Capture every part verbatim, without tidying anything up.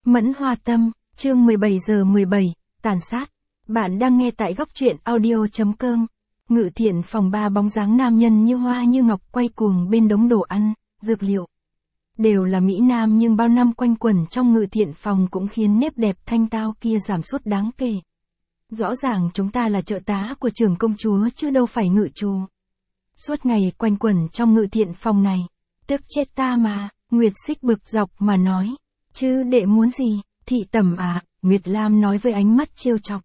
Mẫn Hoa Tâm, chương mười bảy giờ mười bảy, tàn sát. Bạn đang nghe tại góc truyện audio.com. Ngự thiện phòng ba bóng dáng nam nhân như hoa như ngọc quay cuồng bên đống đồ ăn, dược liệu. Đều là Mỹ Nam nhưng bao năm quanh quẩn trong ngự thiện phòng cũng khiến nếp đẹp thanh tao kia giảm sút đáng kể. Rõ ràng chúng ta là trợ tá của trưởng công chúa chứ đâu phải ngự trù. Suốt ngày quanh quẩn trong ngự thiện phòng này, tức chết ta mà, Nguyệt Xích bực dọc mà nói. Chứ đệ muốn gì, thị tẩm à, Nguyệt Lam nói với ánh mắt trêu chọc.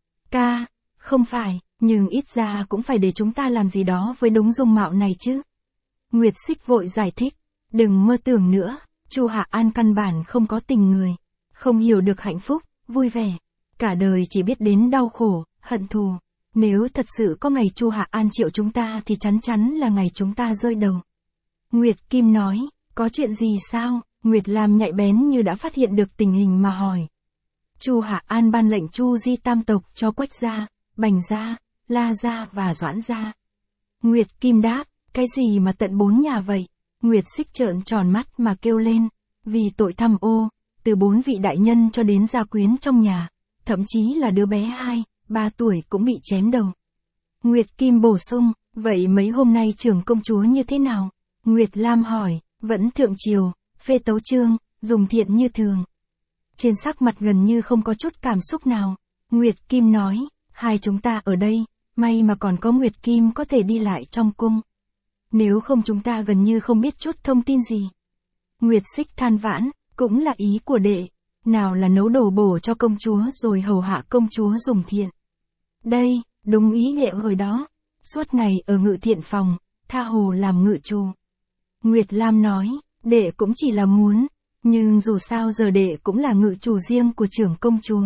Ca, không phải, nhưng ít ra cũng phải để chúng ta làm gì đó với đống dung mạo này chứ. Nguyệt Xích vội giải thích, đừng mơ tưởng nữa, Chu Hạ An căn bản không có tình người, không hiểu được hạnh phúc, vui vẻ, cả đời chỉ biết đến đau khổ, hận thù. Nếu thật sự có ngày Chu Hạ An chịu chúng ta thì chắn chắn là ngày chúng ta rơi đầu. Nguyệt Kim nói, có chuyện gì sao? Nguyệt Lam nhạy bén như đã phát hiện được tình hình mà hỏi. Chu Hạ An ban lệnh Chu Di tam tộc cho Quách gia, Bành gia, La gia và Doãn gia. Nguyệt Kim đáp, cái gì mà tận bốn nhà vậy? Nguyệt Xích trợn tròn mắt mà kêu lên, vì tội tham ô, từ bốn vị đại nhân cho đến gia quyến trong nhà, thậm chí là đứa bé hai, ba tuổi cũng bị chém đầu. Nguyệt Kim bổ sung, vậy mấy hôm nay trưởng công chúa như thế nào? Nguyệt Lam hỏi, vẫn thượng triều, phê tấu chương, dùng thiện như thường. Trên sắc mặt gần như không có chút cảm xúc nào. Nguyệt Kim nói, hai chúng ta ở đây, may mà còn có Nguyệt Kim có thể đi lại trong cung. Nếu không chúng ta gần như không biết chút thông tin gì. Nguyệt Xích than vãn, cũng là ý của đệ. Nào là nấu đồ bổ cho công chúa rồi hầu hạ công chúa dùng thiện. Đây, đúng ý đệ hồi đó. Suốt ngày ở ngự thiện phòng, tha hồ làm ngự trù. Nguyệt Lam nói, đệ cũng chỉ là muốn, nhưng dù sao giờ đệ cũng là ngự chủ riêng của trưởng công chúa.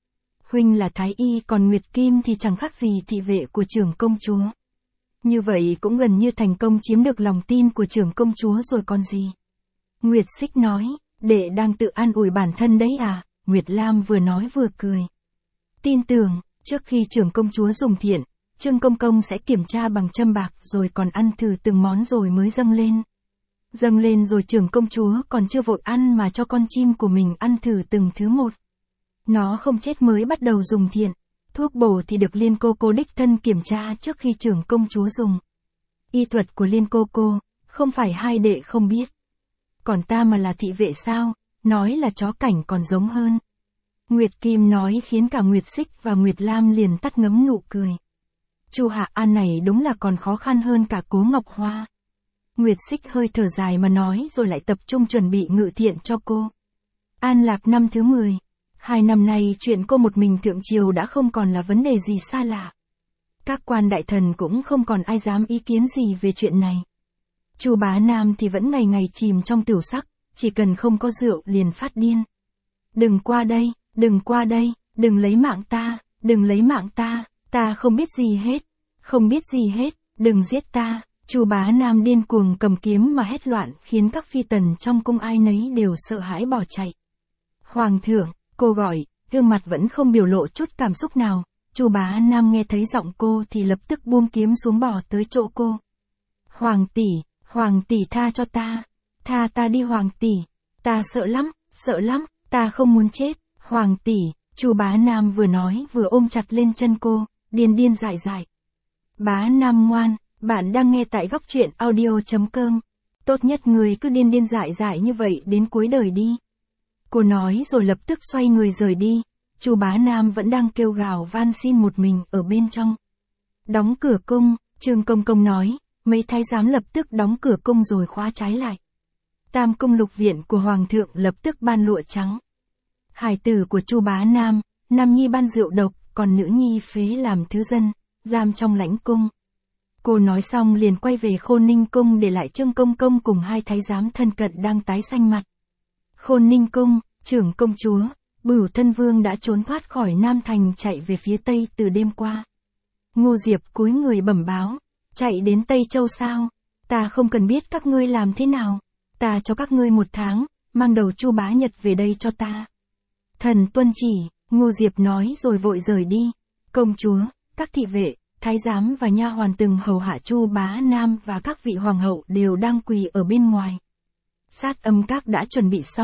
Huynh là thái y còn Nguyệt Kim thì chẳng khác gì thị vệ của trưởng công chúa. Như vậy cũng gần như thành công chiếm được lòng tin của trưởng công chúa rồi còn gì. Nguyệt Xích nói, đệ đang tự an ủi bản thân đấy à? Nguyệt Lam vừa nói vừa cười. Tin tưởng, trước khi trưởng công chúa dùng thiện, Trương Công Công sẽ kiểm tra bằng châm bạc rồi còn ăn thử từng món rồi mới dâng lên. Dâng lên rồi trưởng công chúa còn chưa vội ăn mà cho con chim của mình ăn thử từng thứ một. Nó không chết mới bắt đầu dùng thiện. Thuốc bổ thì được Liên cô cô đích thân kiểm tra trước khi trưởng công chúa dùng. Y thuật của Liên cô cô, không phải hai đệ không biết. Còn ta mà là thị vệ sao, nói là chó cảnh còn giống hơn. Nguyệt Kim nói khiến cả Nguyệt Xích và Nguyệt Lam liền tắt ngấm nụ cười. Chu Hạ An này đúng là còn khó khăn hơn cả Cố Ngọc Hoa. Nguyệt Xích hơi thở dài mà nói rồi lại tập trung chuẩn bị ngự thiện cho cô. An lạc năm thứ mười. Hai năm nay chuyện cô một mình thượng triều đã không còn là vấn đề gì xa lạ. Các quan đại thần cũng không còn ai dám ý kiến gì về chuyện này. Chu Bá Nam thì vẫn ngày ngày chìm trong tiểu sắc, chỉ cần không có rượu liền phát điên. Đừng qua đây, đừng qua đây, đừng lấy mạng ta, đừng lấy mạng ta, ta không biết gì hết, không biết gì hết, đừng giết ta. Chu Bá Nam điên cuồng cầm kiếm mà hét loạn khiến các phi tần trong cung ai nấy đều sợ hãi bỏ chạy. Hoàng thượng, cô gọi, gương mặt vẫn không biểu lộ chút cảm xúc nào. Chu Bá Nam nghe thấy giọng cô thì lập tức buông kiếm xuống bỏ tới chỗ cô. Hoàng tỷ, Hoàng tỷ tha cho ta, tha ta đi Hoàng tỷ, ta sợ lắm, sợ lắm, ta không muốn chết, Hoàng tỷ. Chu Bá Nam vừa nói vừa ôm chặt lên chân cô, điên điên dại dại. Bá Nam ngoan. Bạn đang nghe tại góc truyện audio.com. Tốt nhất người cứ điên điên dại dại như vậy đến cuối đời đi. Cô nói rồi lập tức xoay người rời đi. Chu Bá Nam vẫn đang kêu gào van xin một mình ở bên trong. Đóng cửa cung, Trương Công Công nói, mấy thái giám lập tức đóng cửa cung rồi khóa trái lại. Tam cung lục viện của Hoàng thượng lập tức ban lụa trắng. Hải tử của Chu Bá Nam, nam nhi ban rượu độc, còn nữ nhi phế làm thứ dân, giam trong lãnh cung. Cô nói xong liền quay về Khôn Ninh Cung để lại Trương Công Công cùng hai thái giám thân cận đang tái xanh mặt. Khôn Ninh Cung, trưởng công chúa, Bửu Thân Vương đã trốn thoát khỏi Nam Thành chạy về phía Tây từ đêm qua. Ngô Diệp cúi người bẩm báo, chạy đến Tây Châu sao? Ta không cần biết các ngươi làm thế nào, ta cho các ngươi một tháng, mang đầu Chu Bá Nhật về đây cho ta. Thần tuân chỉ, Ngô Diệp nói rồi vội rời đi. Công chúa, các thị vệ, thái giám và nha hoàn từng hầu hạ Chu Bá Nam và các vị hoàng hậu đều đang quỳ ở bên ngoài. Sát âm các đã chuẩn bị xong,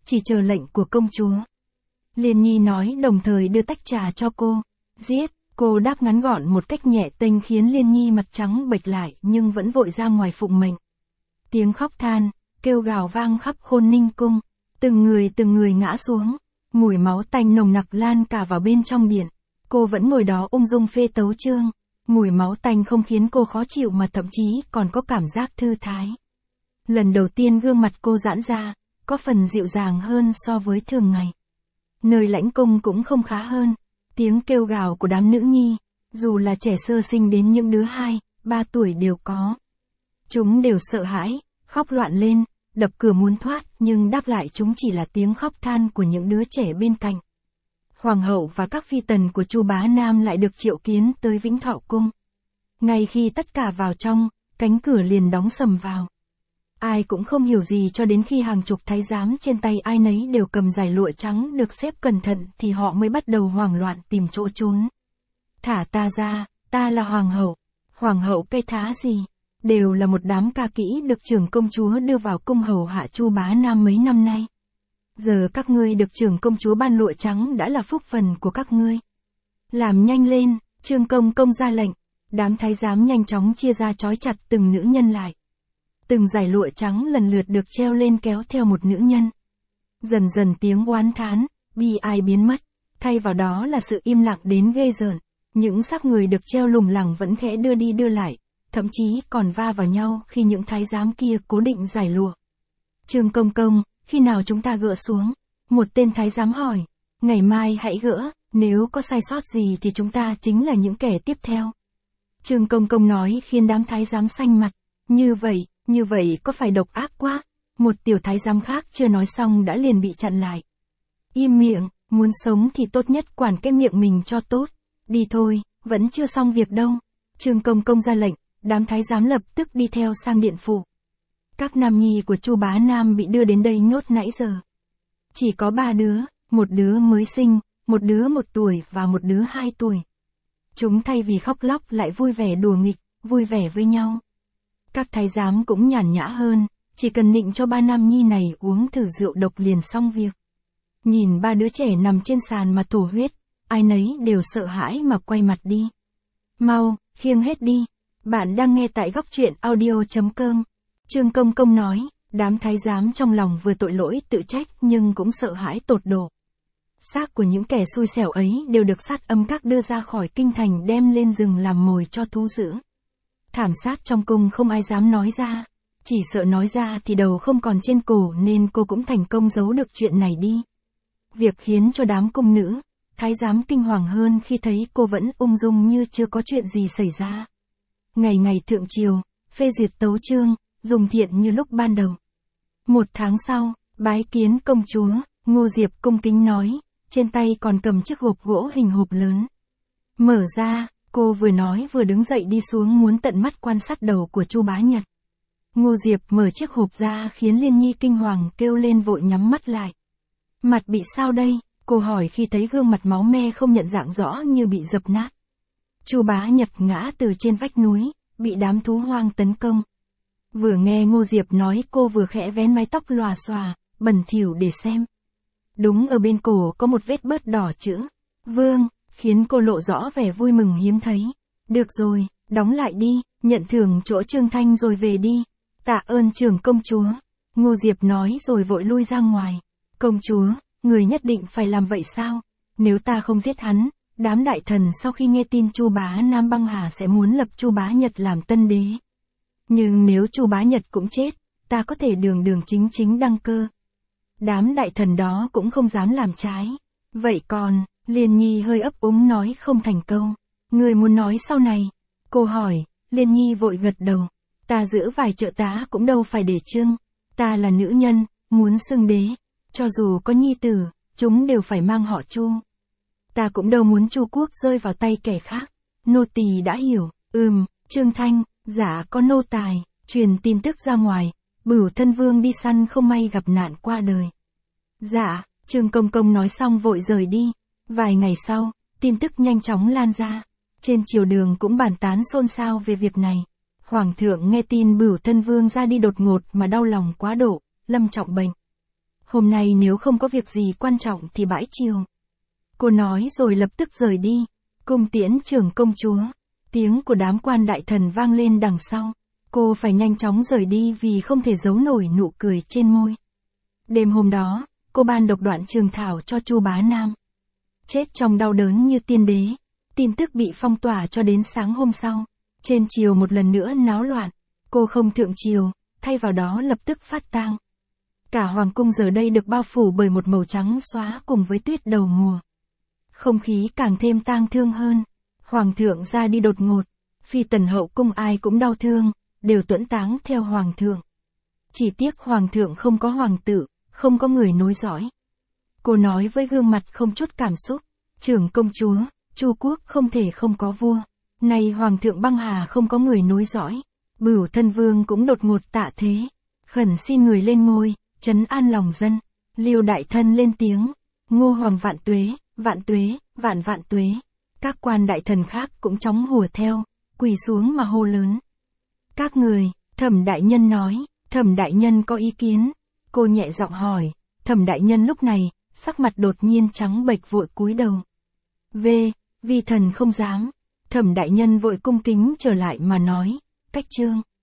chỉ chờ lệnh của công chúa. Liên Nhi nói đồng thời đưa tách trà cho cô. Giết, cô đáp ngắn gọn một cách nhẹ tênh khiến Liên Nhi mặt trắng bệch lại nhưng vẫn vội ra ngoài phụng mệnh. Tiếng khóc than, kêu gào vang khắp Khôn Ninh cung, từng người từng người ngã xuống, mùi máu tanh nồng nặc lan cả vào bên trong điện. Cô vẫn ngồi đó ung dung phê tấu chương, mùi máu tanh không khiến cô khó chịu mà thậm chí còn có cảm giác thư thái. Lần đầu tiên gương mặt cô giãn ra, có phần dịu dàng hơn so với thường ngày. Nơi lãnh cung cũng không khá hơn, tiếng kêu gào của đám nữ nhi, dù là trẻ sơ sinh đến những đứa hai, ba tuổi đều có. Chúng đều sợ hãi, khóc loạn lên, đập cửa muốn thoát, nhưng đáp lại chúng chỉ là tiếng khóc than của những đứa trẻ bên cạnh. Hoàng hậu và các phi tần của Chu Bá Nam lại được triệu kiến tới Vĩnh Thọ cung. Ngay khi tất cả vào trong, cánh cửa liền đóng sầm vào. Ai cũng không hiểu gì cho đến khi hàng chục thái giám trên tay ai nấy đều cầm dải lụa trắng được xếp cẩn thận thì họ mới bắt đầu hoảng loạn tìm chỗ trốn. Thả ta ra, ta là hoàng hậu. Hoàng hậu cây thá gì? Đều là một đám ca kỹ được trưởng công chúa đưa vào cung hầu hạ Chu Bá Nam mấy năm nay. Giờ các ngươi được trưởng công chúa ban lụa trắng đã là phúc phần của các ngươi. Làm nhanh lên, Trương công công ra lệnh. Đám thái giám nhanh chóng chia ra trói chặt từng nữ nhân lại. Từng dải lụa trắng lần lượt được treo lên kéo theo một nữ nhân. Dần dần tiếng oán thán, bi ai biến mất, thay vào đó là sự im lặng đến ghê rợn. Những xác người được treo lủng lẳng vẫn khẽ đưa đi đưa lại, thậm chí còn va vào nhau khi những thái giám kia cố định dải lụa. Trương công công, khi nào chúng ta gỡ xuống? Một tên thái giám hỏi. Ngày mai hãy gỡ, nếu có sai sót gì thì chúng ta chính là những kẻ tiếp theo. Trương công công nói khiến đám thái giám xanh mặt. Như vậy, như vậy có phải độc ác quá? Một tiểu thái giám khác chưa nói xong đã liền bị chặn lại. Im miệng, muốn sống thì tốt nhất quản cái miệng mình cho tốt. Đi thôi, vẫn chưa xong việc đâu. Trương công công ra lệnh, đám thái giám lập tức đi theo sang điện phủ. Các nam nhi của Chu Bá Nam bị đưa đến đây nhốt nãy giờ. Chỉ có ba đứa, một đứa mới sinh, một đứa một tuổi và một đứa hai tuổi. Chúng thay vì khóc lóc lại vui vẻ đùa nghịch, vui vẻ với nhau. Các thái giám cũng nhàn nhã hơn, chỉ cần nịnh cho ba nam nhi này uống thử rượu độc liền xong việc. Nhìn ba đứa trẻ nằm trên sàn mà thổ huyết, ai nấy đều sợ hãi mà quay mặt đi. Mau, khiêng hết đi. Bạn đang nghe tại góc truyện audio chấm com. Trương công công nói, đám thái giám trong lòng vừa tội lỗi tự trách nhưng cũng sợ hãi tột độ. Xác của những kẻ xui xẻo ấy đều được sát âm các đưa ra khỏi kinh thành đem lên rừng làm mồi cho thú dữ. Thảm sát trong cung không ai dám nói ra, chỉ sợ nói ra thì đầu không còn trên cổ nên cô cũng thành công giấu được chuyện này đi. Việc khiến cho đám cung nữ, thái giám kinh hoàng hơn khi thấy cô vẫn ung dung như chưa có chuyện gì xảy ra. Ngày ngày thượng triều, phê duyệt tấu chương, dùng thiện như lúc ban đầu. Một tháng sau, bái kiến công chúa, Ngô Diệp cung kính nói, trên tay còn cầm chiếc hộp gỗ hình hộp lớn. Mở ra, cô vừa nói vừa đứng dậy đi xuống muốn tận mắt quan sát đầu của Chu Bá Nhật. Ngô Diệp mở chiếc hộp ra khiến Liên Nhi kinh hoàng kêu lên vội nhắm mắt lại. Mặt bị sao đây? Cô hỏi khi thấy gương mặt máu me không nhận dạng rõ như bị dập nát. Chu Bá Nhật ngã từ trên vách núi, bị đám thú hoang tấn công. Vừa nghe Ngô Diệp nói cô vừa khẽ vén mái tóc lòa xòa, bẩn thỉu để xem. Đúng ở bên cổ có một vết bớt đỏ chữ Vương, khiến cô lộ rõ vẻ vui mừng hiếm thấy. Được rồi, đóng lại đi, nhận thưởng chỗ Trương Thanh rồi về đi. Tạ ơn trưởng công chúa. Ngô Diệp nói rồi vội lui ra ngoài. Công chúa, người nhất định phải làm vậy sao? Nếu ta không giết hắn, đám đại thần sau khi nghe tin Chu Bá Nam băng hà sẽ muốn lập Chu Bá Nhật làm tân đế. Nhưng nếu Chu Bá Nhật cũng chết, ta có thể đường đường chính chính đăng cơ. Đám đại thần đó cũng không dám làm trái. Vậy còn, Liên Nhi hơi ấp úng nói không thành câu. Người muốn nói sau này? Cô hỏi, Liên Nhi vội gật đầu. Ta giữ vài trợ tá cũng đâu phải để trưng. Ta là nữ nhân, muốn xưng đế. Cho dù có nhi tử, chúng đều phải mang họ Chu. Ta cũng đâu muốn Chu quốc rơi vào tay kẻ khác. Nô tỳ đã hiểu. Ừm, Trương Thanh, dạ có nô tài, truyền tin tức ra ngoài. Bửu thân vương đi săn không may gặp nạn qua đời. Dạ, Trương công công nói xong vội rời đi. Vài ngày sau, tin tức nhanh chóng lan ra. Trên triều đường cũng bàn tán xôn xao về việc này. Hoàng thượng nghe tin Bửu thân vương ra đi đột ngột mà đau lòng quá độ, lâm trọng bệnh. Hôm nay nếu không có việc gì quan trọng thì bãi chiều. Cô nói rồi lập tức rời đi. Cung tiễn trưởng công chúa. Tiếng của đám quan đại thần vang lên đằng sau. Cô phải nhanh chóng rời đi vì không thể giấu nổi nụ cười trên môi. Đêm hôm đó, cô ban độc đoạn trường thảo cho Chu Bá Nam. Chết trong đau đớn như tiên đế. Tin tức bị phong tỏa cho đến sáng hôm sau. Trên triều một lần nữa náo loạn. Cô không thượng triều, thay vào đó lập tức phát tang. Cả hoàng cung giờ đây được bao phủ bởi một màu trắng xóa cùng với tuyết đầu mùa. Không khí càng thêm tang thương hơn. Hoàng thượng ra đi đột ngột. Phi tần hậu cung ai cũng đau thương, đều tuẫn táng theo hoàng thượng. Chỉ tiếc hoàng thượng không có hoàng tử, không có người nối dõi. Cô nói với gương mặt không chút cảm xúc. Trưởng công chúa, Chu quốc không thể không có vua. Nay hoàng thượng băng hà không có người nối dõi. Bửu thân vương cũng đột ngột tạ thế. Khẩn xin người lên ngôi, trấn an lòng dân. Liêu đại thân lên tiếng. Ngô hoàng vạn tuế, vạn tuế, vạn vạn tuế. Các quan đại thần khác cũng chóng hùa theo, quỳ xuống mà hô lớn. Các người, Thẩm đại nhân nói. Thẩm đại nhân có ý kiến. Cô nhẹ giọng hỏi. Thẩm đại nhân lúc này, sắc mặt đột nhiên trắng bệch vội cúi đầu. V, vi thần không dám. Thẩm đại nhân vội cung kính trở lại mà nói. Cách chương.